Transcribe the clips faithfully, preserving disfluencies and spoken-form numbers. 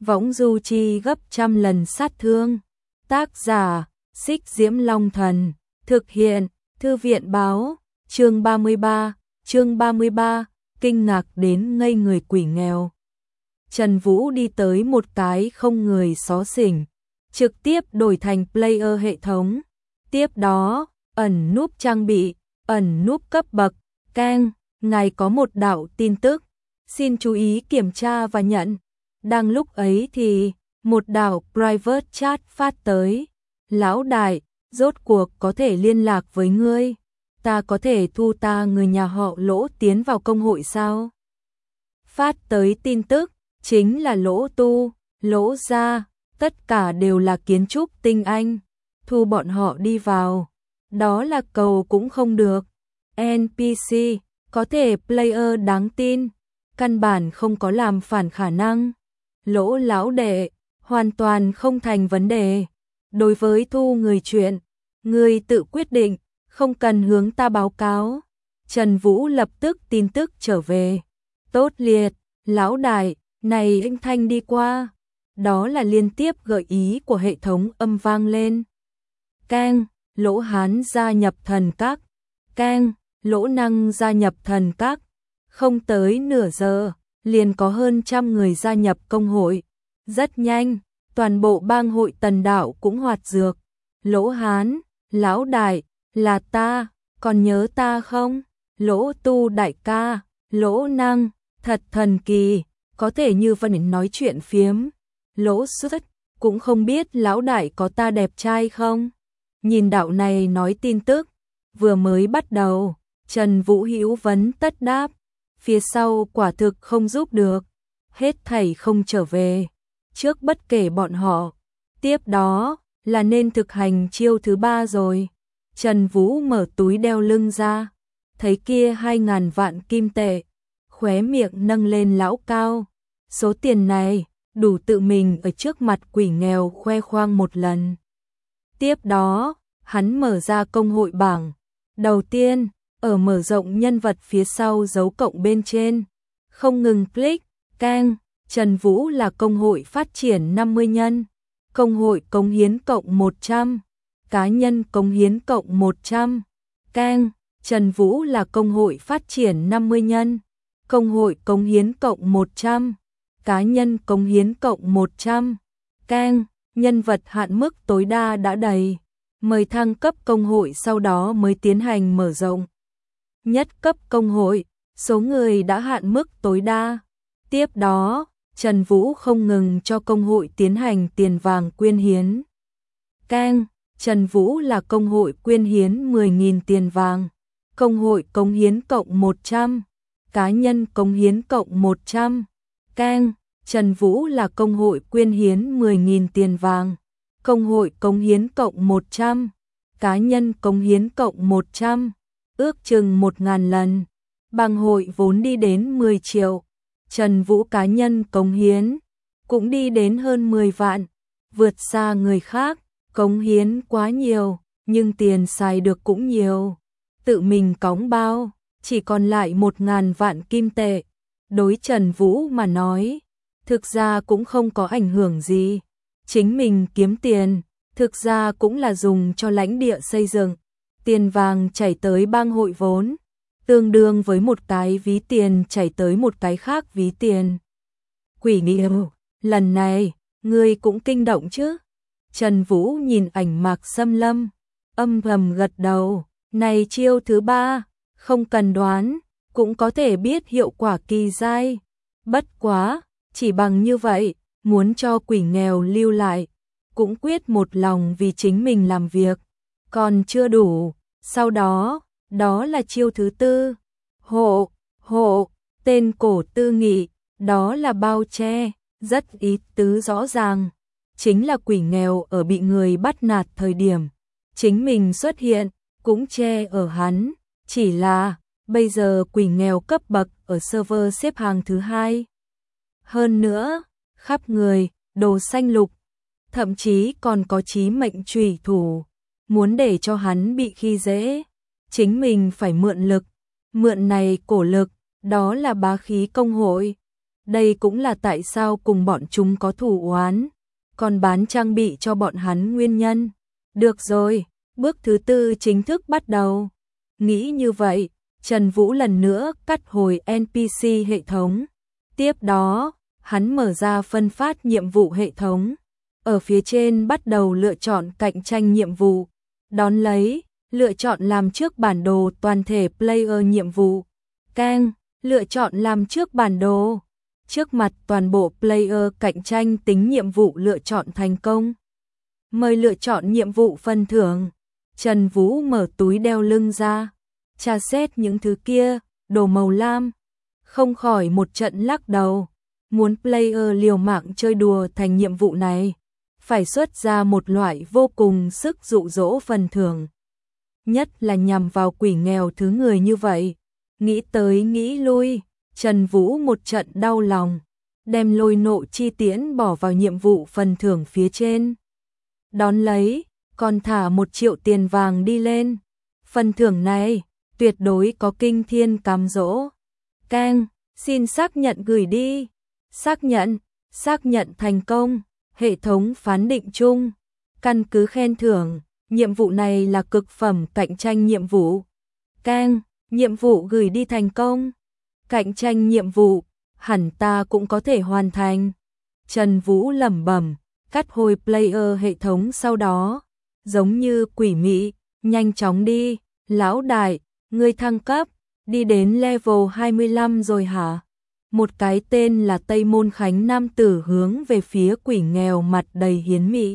võng du chi gấp trăm lần sát thương. Tác giả, Xích Diễm Long Thần, thực hiện, Thư viện báo, chương ba mươi ba, chương ba mươi ba, kinh ngạc đến ngây người quỷ nghèo. Trần Vũ đi tới một cái không người xó xỉnh, trực tiếp đổi thành player hệ thống. Tiếp đó, ẩn núp trang bị, ẩn núp cấp bậc, keng, ngài có một đạo tin tức, xin chú ý kiểm tra và nhận. Đang lúc ấy thì, một đạo private chat phát tới. Lão đại, rốt cuộc có thể liên lạc với ngươi, ta có thể thu ta người nhà họ Lỗ tiến vào công hội sao? Phát tới tin tức, chính là Lỗ Tu, Lỗ gia, tất cả đều là kiến trúc tinh anh, thu bọn họ đi vào, đó là cầu cũng không được. en pê xê, có thể player đáng tin, căn bản không có làm phản khả năng. Lỗ lão đệ, hoàn toàn không thành vấn đề. Đối với thu người chuyện, người tự quyết định, không cần hướng ta báo cáo. Trần Vũ lập tức tin tức trở về. Tốt liệt, lão đại, này anh Thanh đi qua. Đó là liên tiếp gợi ý của hệ thống âm vang lên. Keng, Lỗ Hán gia nhập thần các. Keng, Lỗ Năng gia nhập thần các. Không tới nửa giờ, liền có hơn trăm người gia nhập công hội. Rất nhanh, toàn bộ bang hội Tần Đạo cũng hoạt dược. Lỗ Hán, lão đại, là ta, còn nhớ ta không? Lỗ Tu đại ca, Lỗ Năng, thật thần kỳ, có thể như vậy nói chuyện phiếm. Lỗ Xuất, cũng không biết lão đại có ta đẹp trai không? Nhìn đạo này nói tin tức, vừa mới bắt đầu, Trần Vũ hữu vấn tất đáp, phía sau quả thực không giúp được, hết thảy không trở về, trước bất kể bọn họ, tiếp đó là nên thực hành chiêu thứ ba rồi. Trần Vũ mở túi đeo lưng ra, thấy kia hai ngàn vạn kim tệ, khóe miệng nâng lên lão cao, số tiền này đủ tự mình ở trước mặt quỷ nghèo khoe khoang một lần. Tiếp đó, hắn mở ra công hội bảng, đầu tiên, ở mở rộng nhân vật phía sau dấu cộng bên trên, không ngừng click, keng, Trần Vũ là công hội phát triển năm mươi nhân, công hội cống hiến cộng một trăm, cá nhân cống hiến cộng một trăm, keng, Trần Vũ là công hội phát triển năm mươi nhân, công hội cống hiến cộng một trăm, cá nhân cống hiến cộng một trăm, keng, nhân vật hạn mức tối đa đã đầy, mời thăng cấp công hội sau đó mới tiến hành mở rộng. Nhất cấp công hội, số người đã hạn mức tối đa. Tiếp đó, Trần Vũ không ngừng cho công hội tiến hành tiền vàng quyên hiến. Keng, Trần Vũ là công hội quyên hiến mười nghìn tiền vàng, công hội cống hiến cộng một trăm, cá nhân cống hiến cộng một trăm. Keng, Trần Vũ là công hội quyên hiến mười nghìn tiền vàng, công hội cống hiến cộng một trăm, cá nhân cống hiến cộng một trăm, ước chừng một ngàn lần. Bang hội vốn đi đến mười triệu, Trần Vũ cá nhân cống hiến cũng đi đến hơn mười vạn, vượt xa người khác, cống hiến quá nhiều, nhưng tiền xài được cũng nhiều. Tự mình cõng bao, chỉ còn lại một ngàn vạn kim tệ. Đối Trần Vũ mà nói, thực ra cũng không có ảnh hưởng gì. Chính mình kiếm tiền, thực ra cũng là dùng cho lãnh địa xây dựng. Tiền vàng chảy tới bang hội vốn, tương đương với một cái ví tiền chảy tới một cái khác ví tiền. Quỷ nghèo, lần này, ngươi cũng kinh động chứ? Trần Vũ nhìn ảnh Mạc Xâm Lâm, âm thầm gật đầu, này chiêu thứ ba, không cần đoán, cũng có thể biết hiệu quả kỳ dai. Bất quá, chỉ bằng như vậy, muốn cho quỷ nghèo lưu lại, cũng quyết một lòng vì chính mình làm việc, còn chưa đủ. Sau đó, đó là chiêu thứ tư, hộ, hộ, tên cổ tư nghị, đó là bao che, rất ý tứ rõ ràng, chính là quỷ nghèo ở bị người bắt nạt thời điểm, chính mình xuất hiện, cũng che ở hắn, chỉ là, bây giờ quỷ nghèo cấp bậc ở server xếp hàng thứ hai. Hơn nữa, khắp người, đồ xanh lục, thậm chí còn có chí mệnh trùy thủ, muốn để cho hắn bị khi dễ, chính mình phải mượn lực, mượn này cổ lực, đó là bá khí công hội. Đây cũng là tại sao cùng bọn chúng có thù oán, còn bán trang bị cho bọn hắn nguyên nhân. Được rồi, bước thứ tư chính thức bắt đầu. Nghĩ như vậy, Trần Vũ lần nữa cắt hồi en pê xê hệ thống. Tiếp đó, hắn mở ra phân phát nhiệm vụ hệ thống. Ở phía trên bắt đầu lựa chọn cạnh tranh nhiệm vụ. Đón lấy, lựa chọn làm trước bản đồ toàn thể player nhiệm vụ. Keng, lựa chọn làm trước bản đồ. Trước mặt toàn bộ player cạnh tranh tính nhiệm vụ lựa chọn thành công. Mời lựa chọn nhiệm vụ phần thưởng. Trần Vũ mở túi đeo lưng ra, tra xét những thứ kia, đồ màu lam. Không khỏi một trận lắc đầu. Muốn player liều mạng chơi đùa thành nhiệm vụ này, phải xuất ra một loại vô cùng sức dụ dỗ phần thưởng. Nhất là nhằm vào quỷ nghèo thứ người như vậy. Nghĩ tới nghĩ lui, Trần Vũ một trận đau lòng, đem lôi nộ chi tiễn bỏ vào nhiệm vụ phần thưởng phía trên. Đón lấy, còn thả một triệu tiền vàng đi lên. Phần thưởng này, tuyệt đối có kinh thiên cám dỗ. Keng, xin xác nhận gửi đi. Xác nhận, xác nhận thành công. Hệ thống phán định chung. Căn cứ khen thưởng, nhiệm vụ này là cực phẩm cạnh tranh nhiệm vụ. Keng, nhiệm vụ gửi đi thành công. Cạnh tranh nhiệm vụ, hẳn ta cũng có thể hoàn thành. Trần Vũ lẩm bẩm, cắt hồi player hệ thống sau đó. Giống như quỷ mị, nhanh chóng đi. Lão đại, ngươi thăng cấp, đi đến level hai mươi lăm rồi hả? Một cái tên là Tây Môn Khánh nam tử hướng về phía quỷ nghèo mặt đầy hiến mị.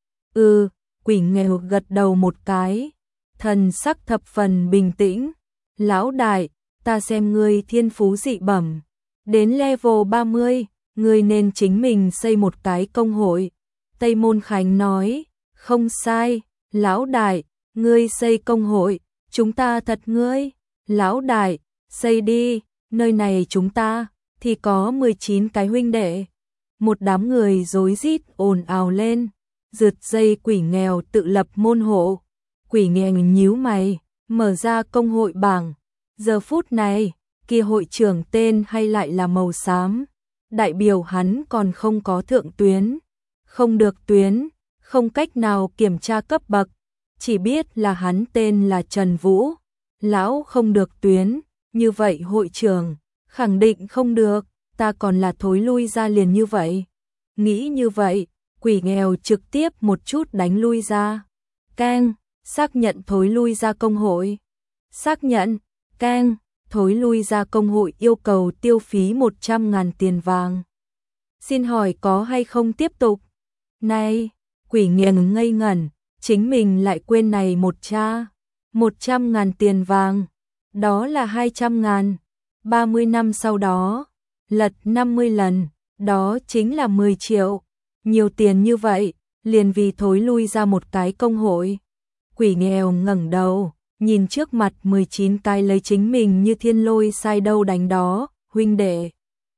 Ừ, quỷ nghèo gật đầu một cái, thần sắc thập phần bình tĩnh. Lão đại, ta xem ngươi thiên phú dị bẩm. Đến level ba mươi, ngươi nên chính mình xây một cái công hội. Tây Môn Khánh nói, không sai, lão đại, ngươi xây công hội, chúng ta thật ngươi. Lão đại, xây đi, nơi này chúng ta thì có mười chín cái huynh đệ. Một đám người rối rít ồn ào lên, rượt dây quỷ nghèo tự lập môn hộ. Quỷ nghèo nhíu mày, mở ra công hội bảng. Giờ phút này, kia hội trưởng tên hay lại là màu xám. Đại biểu hắn còn không có thượng tuyến, không được tuyến, không cách nào kiểm tra cấp bậc. Chỉ biết là hắn tên là Trần Vũ. Lão không được tuyến, như vậy hội trưởng khẳng định không được, ta còn là thối lui ra liền như vậy. Nghĩ như vậy, quỷ nghèo trực tiếp một chút đánh lui ra. Keng, xác nhận thối lui ra công hội. Xác nhận, keng, thối lui ra công hội yêu cầu tiêu phí một trăm ngàn tiền vàng. Xin hỏi có hay không tiếp tục? Này, quỷ nghèo ngây ngẩn, chính mình lại quên này một cha. một trăm ngàn tiền vàng, đó là hai trăm ngàn. ba mươi năm sau đó, lật năm mươi lần, đó chính là mười triệu. Nhiều tiền như vậy, liền vì thối lui ra một cái công hội. Quỷ nghèo ngẩng đầu, nhìn trước mặt mười chín cái lấy chính mình như thiên lôi sai đâu đánh đó, huynh đệ.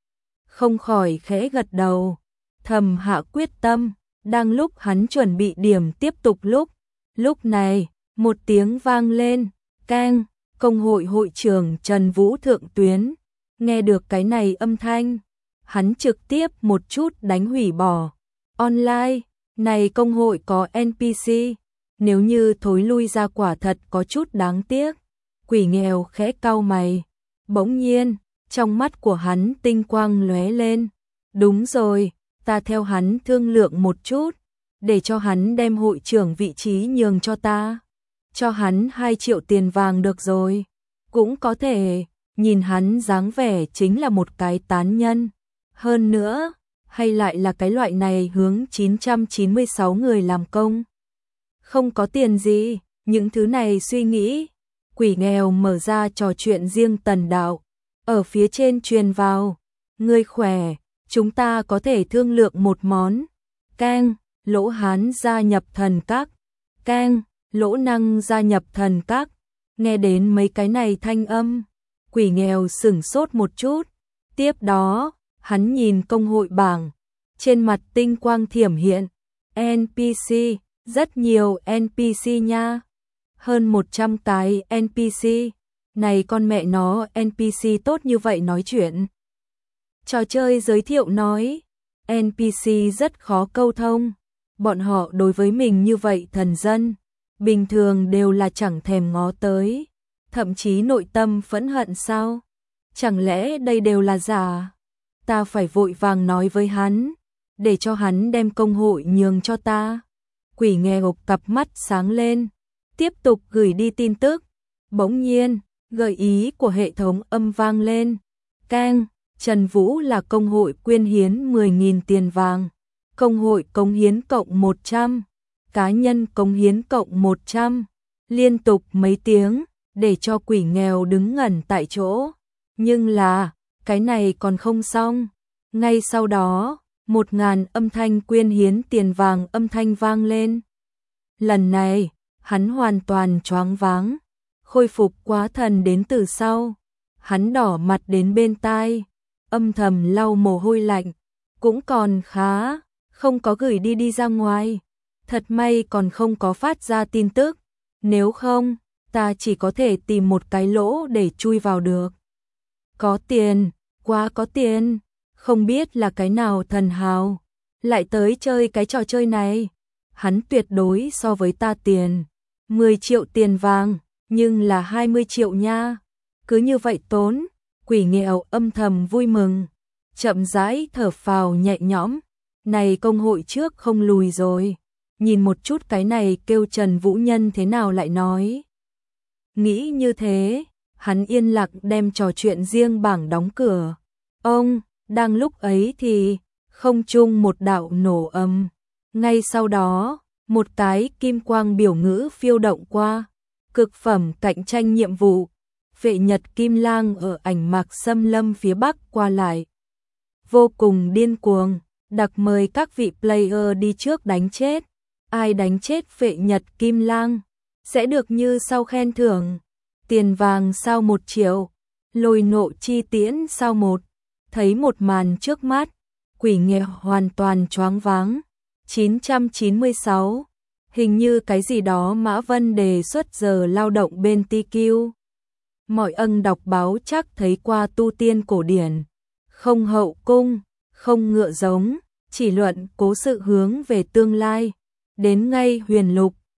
Không khỏi khẽ gật đầu, thầm hạ quyết tâm, đang lúc hắn chuẩn bị điểm tiếp tục lúc. Lúc này, một tiếng vang lên, keng, công hội hội trưởng Trần Vũ thượng tuyến. Nghe được cái này âm thanh, hắn trực tiếp một chút đánh hủy bỏ. Online, này công hội có en pê xê, nếu như thối lui ra quả thật có chút đáng tiếc. Quỷ nghèo khẽ cau mày, bỗng nhiên, trong mắt của hắn tinh quang lóe lên. Đúng rồi, ta theo hắn thương lượng một chút, để cho hắn đem hội trưởng vị trí nhường cho ta. Cho hắn hai triệu tiền vàng được rồi. Cũng có thể, nhìn hắn dáng vẻ chính là một cái tán nhân. Hơn nữa, hay lại là cái loại này hướng chín trăm chín mươi sáu người làm công. Không có tiền gì, những thứ này suy nghĩ. Quỷ nghèo mở ra trò chuyện riêng Tần Đạo. Ở phía trên truyền vào, ngươi khỏe, chúng ta có thể thương lượng một món. Keng, Lỗ Hán gia nhập thần các. Keng, Lỗ Năng gia nhập thần các. Nghe đến mấy cái này thanh âm, quỷ nghèo sửng sốt một chút. Tiếp đó, hắn nhìn công hội bảng, trên mặt tinh quang thiểm hiện. en pê xê, rất nhiều en pê xê nha. Hơn một trăm cái en pê xê. Này con mẹ nó en pê xê tốt như vậy nói chuyện. Trò chơi giới thiệu nói, en pê xê rất khó câu thông, bọn họ đối với mình như vậy thần dân, bình thường đều là chẳng thèm ngó tới, thậm chí nội tâm phẫn hận sao? Chẳng lẽ đây đều là giả? Ta phải vội vàng nói với hắn, để cho hắn đem công hội nhường cho ta. Quỷ nghèo cặp mắt sáng lên, tiếp tục gửi đi tin tức. Bỗng nhiên, gợi ý của hệ thống âm vang lên. Keng, Trần Vũ là công hội quyên hiến mười nghìn tiền vàng. Công hội cống hiến cộng một trăm. Cá nhân cống hiến cộng một trăm. Liên tục mấy tiếng, để cho quỷ nghèo đứng ngẩn tại chỗ. Nhưng là, cái này còn không xong. Ngay sau đó, một ngàn âm thanh quyên hiến tiền vàng âm thanh vang lên. Lần này, hắn hoàn toàn choáng váng, khôi phục quá thần đến từ sau. Hắn đỏ mặt đến bên tai, âm thầm lau mồ hôi lạnh, cũng còn khá, không có gửi đi đi ra ngoài. Thật may còn không có phát ra tin tức, nếu không, ta chỉ có thể tìm một cái lỗ để chui vào được. Có tiền, quá có tiền, không biết là cái nào thần hào, lại tới chơi cái trò chơi này. Hắn tuyệt đối so với ta tiền, mười triệu tiền vàng, nhưng là hai mươi triệu nha. Cứ như vậy tốn, quỷ nghèo âm thầm vui mừng, chậm rãi thở phào nhẹ nhõm. Này công hội trước không lùi rồi, nhìn một chút cái này kêu Trần Vũ Nhân thế nào lại nói. Nghĩ như thế, hắn yên lặng đem trò chuyện riêng bảng đóng cửa. Ông, đang lúc ấy thì, không trung một đạo nổ âm. Ngay sau đó, một cái kim quang biểu ngữ phiêu động qua. Cực phẩm cạnh tranh nhiệm vụ. Vệ Nhật Kim Lang ở ảnh mạc xâm lâm phía bắc qua lại. Vô cùng điên cuồng, đặc mời các vị player đi trước đánh chết. Ai đánh chết Vệ Nhật Kim Lang, sẽ được như sau khen thưởng. Tiền vàng sao một triệu, lôi nộ chi tiễn sao một. Thấy một màn trước mắt, quỷ nghèo hoàn toàn choáng váng. chín trăm chín mươi sáu, hình như cái gì đó Mã Vân đề xuất giờ lao động bên tê quy. Mọi ân đọc báo chắc thấy qua tu tiên cổ điển. Không hậu cung, không ngựa giống, chỉ luận cố sự hướng về tương lai. Đến ngay huyền lục,